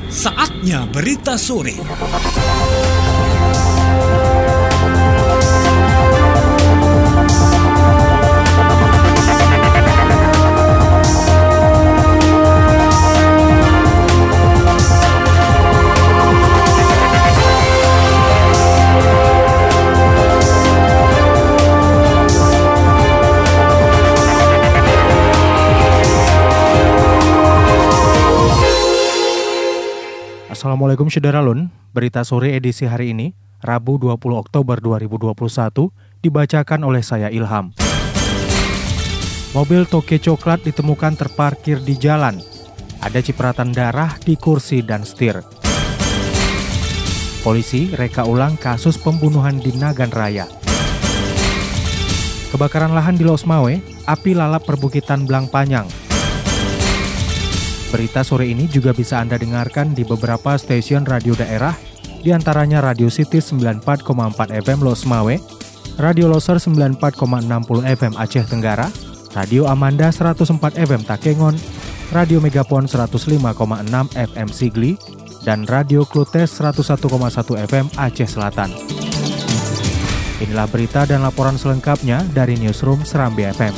Saatnya berita sore. Assalamualaikum Syederalun, berita sore edisi hari ini, Rabu 20 Oktober 2021, dibacakan oleh saya Ilham. Mobil toke coklat ditemukan terparkir di jalan. Ada cipratan darah di kursi dan setir. Polisi reka ulang kasus pembunuhan di Nagan Raya. Kebakaran lahan di Losmawe, api lalap perbukitan Blangpanyang. Berita sore ini juga bisa Anda dengarkan di beberapa stasiun radio daerah, diantaranya Radio City 94,4 FM Losmawe, Radio Loser 94,60 FM Aceh Tenggara, Radio Amanda 104 FM Takengon, Radio Megapon 105,6 FM Sigli, dan Radio Klutes 101,1 FM Aceh Selatan. Inilah berita dan laporan selengkapnya dari Newsroom Serambi FM.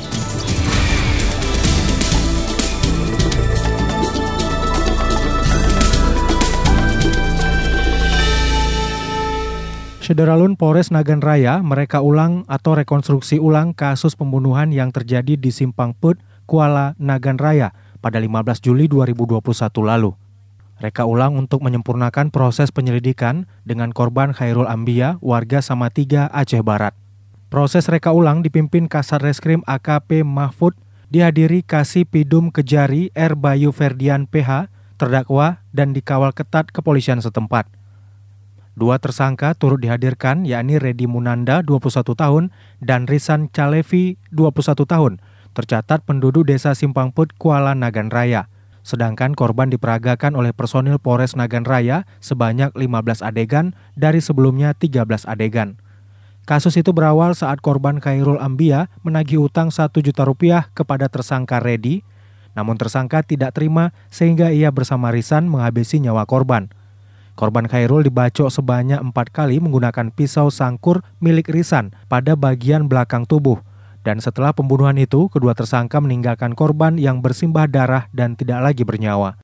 Syederalun, Polres Nagan Raya mereka ulang atau rekonstruksi ulang kasus pembunuhan yang terjadi di Simpang Put, Kuala, Nagan Raya pada 15 Juli 2021 lalu. Reka ulang untuk menyempurnakan proses penyelidikan dengan korban Khairul Ambia, warga Samatiga, Aceh Barat. Proses reka ulang dipimpin Kasat Reskrim AKP Mahfud, dihadiri Kasih Pidum Kejari R. Bayu Ferdian PH, terdakwa, dan dikawal ketat kepolisian setempat. Dua tersangka turut dihadirkan, yakni Redi Munanda, 21 tahun, dan Risan Calevi, 21 tahun, tercatat penduduk desa Simpang Put, Kuala, Nagan Raya. Sedangkan korban diperagakan oleh personil Polres Nagan Raya sebanyak 15 adegan dari sebelumnya 13 adegan. Kasus itu berawal saat korban Khairul Ambia menagih utang 1 juta rupiah kepada tersangka Redi, namun tersangka tidak terima sehingga ia bersama Risan menghabisi nyawa korban. Korban Khairul dibacok sebanyak 4 kali menggunakan pisau sangkur milik Risan pada bagian belakang tubuh. Dan setelah pembunuhan itu, kedua tersangka meninggalkan korban yang bersimbah darah dan tidak lagi bernyawa.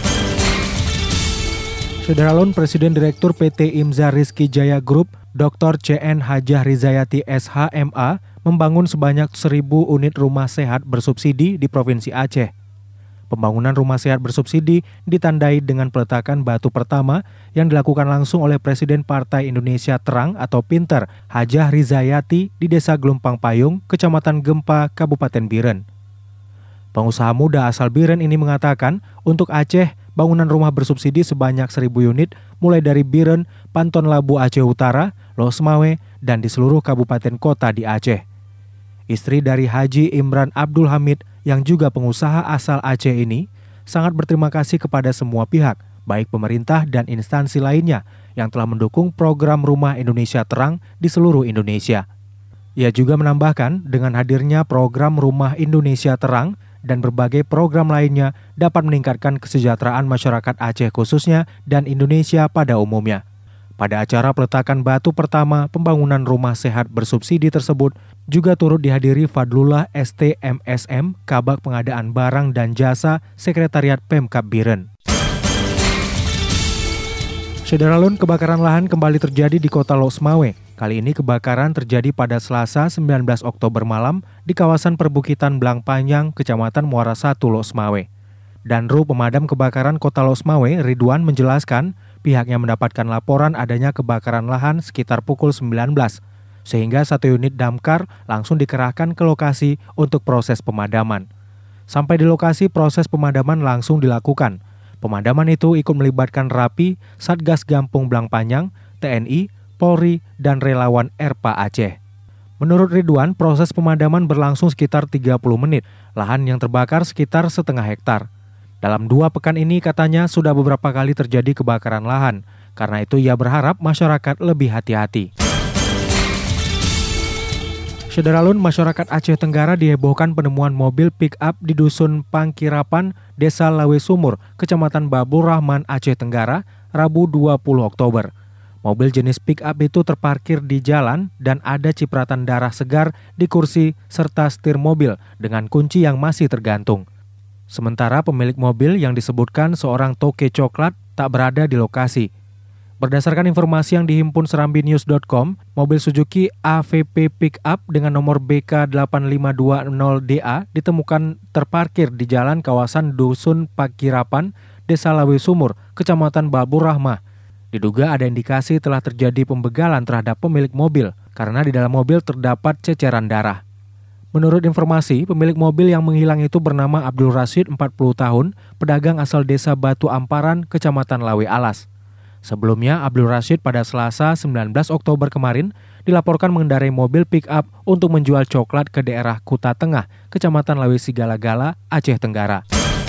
Syederalun, Presiden Direktur PT Imza Rizky Jaya Group, Dr. CN Hajah Rizayati SHMA, membangun sebanyak 1.000 unit rumah sehat bersubsidi di Provinsi Aceh. Pembangunan rumah sehat bersubsidi ditandai dengan peletakan batu pertama yang dilakukan langsung oleh Presiden Partai Indonesia Terang atau Pinter, Hajah Rizayati di Desa Gelumpang Payung, Kecamatan Gempa, Kabupaten Biren. Pengusaha muda asal Biren ini mengatakan, untuk Aceh, bangunan rumah bersubsidi sebanyak 1.000 unit mulai dari Biren, Panton Labu Aceh Utara, Losmawe, dan di seluruh kabupaten kota di Aceh. Istri dari Haji Imran Abdul Hamid yang juga pengusaha asal Aceh ini sangat berterima kasih kepada semua pihak, baik pemerintah dan instansi lainnya yang telah mendukung program Rumah Indonesia Terang di seluruh Indonesia. Ia juga menambahkan dengan hadirnya program Rumah Indonesia Terang dan berbagai program lainnya dapat meningkatkan kesejahteraan masyarakat Aceh khususnya dan Indonesia pada umumnya. Pada acara peletakan batu pertama pembangunan rumah sehat bersubsidi tersebut juga turut dihadiri Fadlullah STMSM, Kabag Pengadaan Barang dan Jasa, Sekretariat Pemkab Biren. Syederalun, kebakaran lahan kembali terjadi di kota Losmawe. Kali ini kebakaran terjadi pada Selasa 19 Oktober malam di kawasan perbukitan Blangpanyang, Kecamatan Muara 1, Losmawe. Danru Pemadam Kebakaran Kota Losmawe, Ridwan, menjelaskan pihaknya mendapatkan laporan adanya kebakaran lahan sekitar pukul 19, sehingga 1 unit damkar langsung dikerahkan ke lokasi untuk proses pemadaman. Sampai di lokasi, proses pemadaman langsung dilakukan. Pemadaman itu ikut melibatkan RAPI, Satgas Gampung Blangpanyang, TNI, Polri, dan relawan ERPA Aceh. Menurut Ridwan, proses pemadaman berlangsung sekitar 30 menit, lahan yang terbakar sekitar setengah hektar. Dalam 2 pekan ini katanya sudah beberapa kali terjadi kebakaran lahan, karena itu ia berharap masyarakat lebih hati-hati. Sederalun, masyarakat Aceh Tenggara dihebohkan penemuan mobil pick-up di Dusun Pangkirapan, Desa Lawe Sumur, Kecamatan Babur Rahman, Aceh Tenggara, Rabu 20 Oktober. Mobil jenis pick-up itu terparkir di jalan dan ada cipratan darah segar di kursi serta setir mobil dengan kunci yang masih tergantung. Sementara pemilik mobil yang disebutkan seorang toke coklat tak berada di lokasi. Berdasarkan informasi yang dihimpun serambinews.com, mobil Suzuki AVP Pickup dengan nomor BK8520DA ditemukan terparkir di jalan kawasan Dusun Pangkirapan, Desa Lawe Sumur, Kecamatan Babur Rahmah. Diduga ada indikasi telah terjadi pembegalan terhadap pemilik mobil karena di dalam mobil terdapat ceceran darah. Menurut informasi, pemilik mobil yang menghilang itu bernama Abdul Rashid, 40 tahun, pedagang asal Desa Batu Amparan, Kecamatan Lawe Alas. Sebelumnya, Abdul Rashid pada Selasa 19 Oktober kemarin dilaporkan mengendarai mobil pick-up untuk menjual coklat ke daerah Kuta Tengah, Kecamatan Lawe Sigala-Gala, Aceh Tenggara.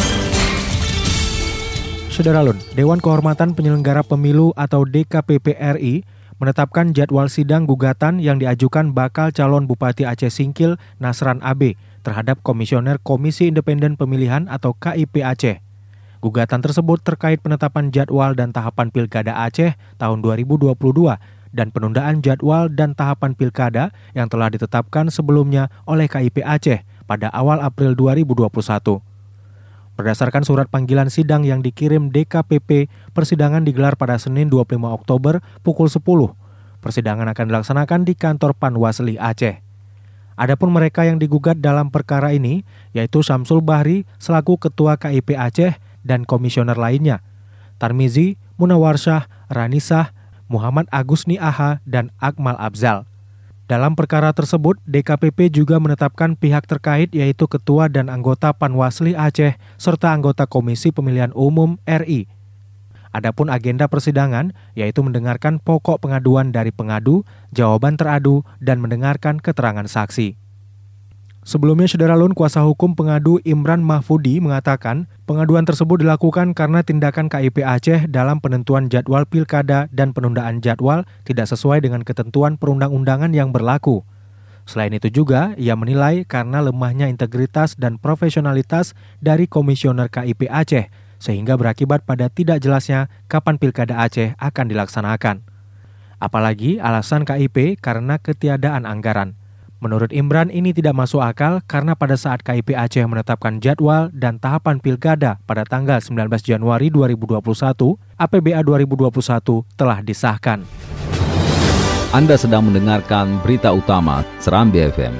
Sederalun, Dewan Kehormatan Penyelenggara Pemilu atau DKPP RI menetapkan jadwal sidang gugatan yang diajukan bakal calon Bupati Aceh Singkil Nasran AB terhadap Komisioner Komisi Independen Pemilihan atau KIP Aceh. Gugatan tersebut terkait penetapan jadwal dan tahapan Pilkada Aceh tahun 2022 dan penundaan jadwal dan tahapan Pilkada yang telah ditetapkan sebelumnya oleh KIP Aceh pada awal April 2021. Berdasarkan surat panggilan sidang yang dikirim DKPP, persidangan digelar pada Senin 25 Oktober pukul 10. Persidangan akan dilaksanakan di kantor Panwasli Aceh. Adapun mereka yang digugat dalam perkara ini, yaitu Syamsul Bahri selaku Ketua KIP Aceh dan komisioner lainnya, Tarmizi, Munawarsyah, Ranisah, Muhammad Agusni Aha, dan Akmal Abzal. Dalam perkara tersebut, DKPP juga menetapkan pihak terkait yaitu Ketua dan anggota Panwasli Aceh serta anggota Komisi Pemilihan Umum RI. Adapun agenda persidangan yaitu mendengarkan pokok pengaduan dari pengadu, jawaban teradu, dan mendengarkan keterangan saksi. Sebelumnya, Sederalun, kuasa hukum pengadu Imran Mahfudi mengatakan pengaduan tersebut dilakukan karena tindakan KIP Aceh dalam penentuan jadwal pilkada dan penundaan jadwal tidak sesuai dengan ketentuan perundang-undangan yang berlaku. Selain itu juga, ia menilai karena lemahnya integritas dan profesionalitas dari komisioner KIP Aceh, sehingga berakibat pada tidak jelasnya kapan pilkada Aceh akan dilaksanakan. Apalagi alasan KIP karena ketiadaan anggaran. Menurut Imran, ini tidak masuk akal karena pada saat KIP Aceh menetapkan jadwal dan tahapan pilkada pada tanggal 19 Januari 2021, APBA 2021 telah disahkan. Anda sedang mendengarkan berita utama Serambi FM.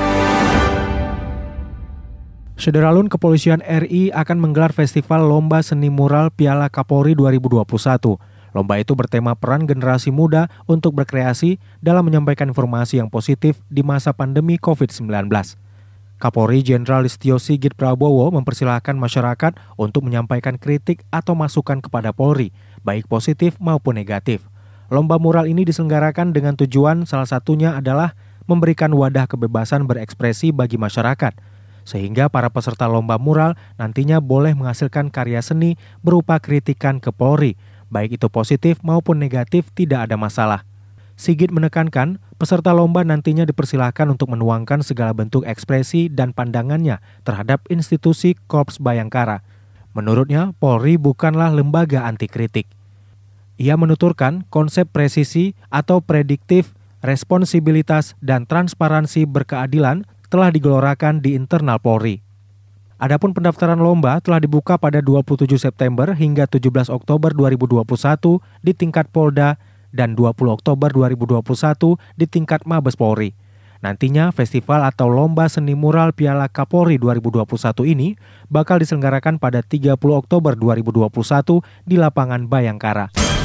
Sederalun, Kepolisian RI akan menggelar Festival Lomba Seni Mural Piala Kapolri 2021. Lomba itu bertema peran generasi muda untuk berkreasi dalam menyampaikan informasi yang positif di masa pandemi COVID-19. Kapolri Jenderal Listio Sigit Prabowo mempersilahkan masyarakat untuk menyampaikan kritik atau masukan kepada Polri, baik positif maupun negatif. Lomba mural ini diselenggarakan dengan tujuan salah satunya adalah memberikan wadah kebebasan berekspresi bagi masyarakat, sehingga para peserta lomba mural nantinya boleh menghasilkan karya seni berupa kritikan ke Polri, baik itu positif maupun negatif tidak ada masalah. Sigit menekankan, peserta lomba nantinya dipersilahkan untuk menuangkan segala bentuk ekspresi dan pandangannya terhadap institusi Korps Bayangkara. Menurutnya, Polri bukanlah lembaga anti kritik. Ia menuturkan konsep presisi atau prediktif, responsibilitas, dan transparansi berkeadilan telah digelorakan di internal Polri. Adapun pendaftaran lomba telah dibuka pada 27 September hingga 17 Oktober 2021 di tingkat Polda dan 20 Oktober 2021 di tingkat Mabes Polri. Nantinya festival atau Lomba Seni Mural Piala Kapolri 2021 ini bakal diselenggarakan pada 30 Oktober 2021 di lapangan Bayangkara.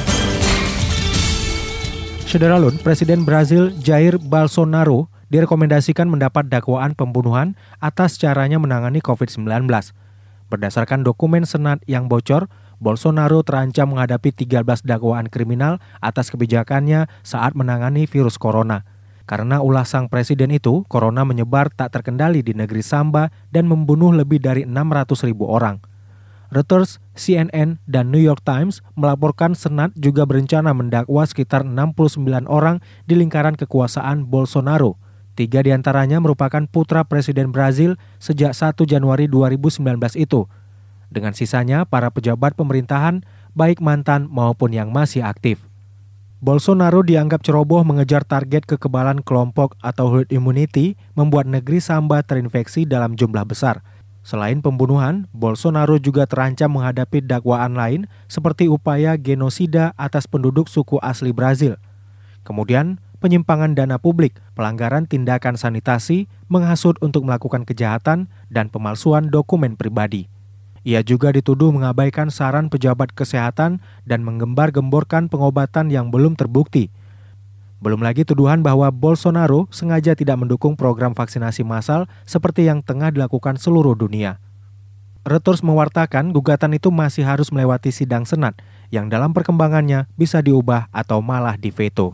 Sederalun, Presiden Brazil Jair Bolsonaro direkomendasikan mendapat dakwaan pembunuhan atas caranya menangani COVID-19. Berdasarkan dokumen Senat yang bocor, Bolsonaro terancam menghadapi 13 dakwaan kriminal atas kebijakannya saat menangani virus corona. Karena ulah sang presiden itu, corona menyebar tak terkendali di negeri Samba dan membunuh lebih dari 600.000 orang. Reuters, CNN, dan New York Times melaporkan Senat juga berencana mendakwa sekitar 69 orang di lingkaran kekuasaan Bolsonaro. 3 diantaranya merupakan putra Presiden Brazil sejak 1 Januari 2019 itu. Dengan sisanya, para pejabat pemerintahan, baik mantan maupun yang masih aktif. Bolsonaro dianggap ceroboh mengejar target kekebalan kelompok atau herd immunity, membuat negeri Samba terinfeksi dalam jumlah besar. Selain pembunuhan, Bolsonaro juga terancam menghadapi dakwaan lain seperti upaya genosida atas penduduk suku asli Brazil. Kemudian, penyimpangan dana publik, pelanggaran tindakan sanitasi, menghasut untuk melakukan kejahatan, dan pemalsuan dokumen pribadi. Ia juga dituduh mengabaikan saran pejabat kesehatan dan menggembar-gemborkan pengobatan yang belum terbukti. Belum lagi tuduhan bahwa Bolsonaro sengaja tidak mendukung program vaksinasi massal seperti yang tengah dilakukan seluruh dunia. Reuters mewartakan gugatan itu masih harus melewati sidang Senat, yang dalam perkembangannya bisa diubah atau malah diveto.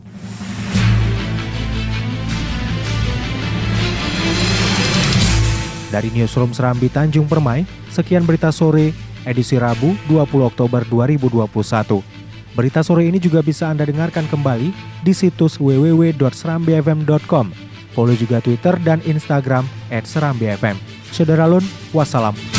Dari Newsroom Serambi Tanjung Permai, sekian berita sore, edisi Rabu 20 Oktober 2021. Berita sore ini juga bisa Anda dengarkan kembali di situs www.serambifm.com. Follow juga Twitter dan Instagram @serambifm. Saudara Lun, wassalam.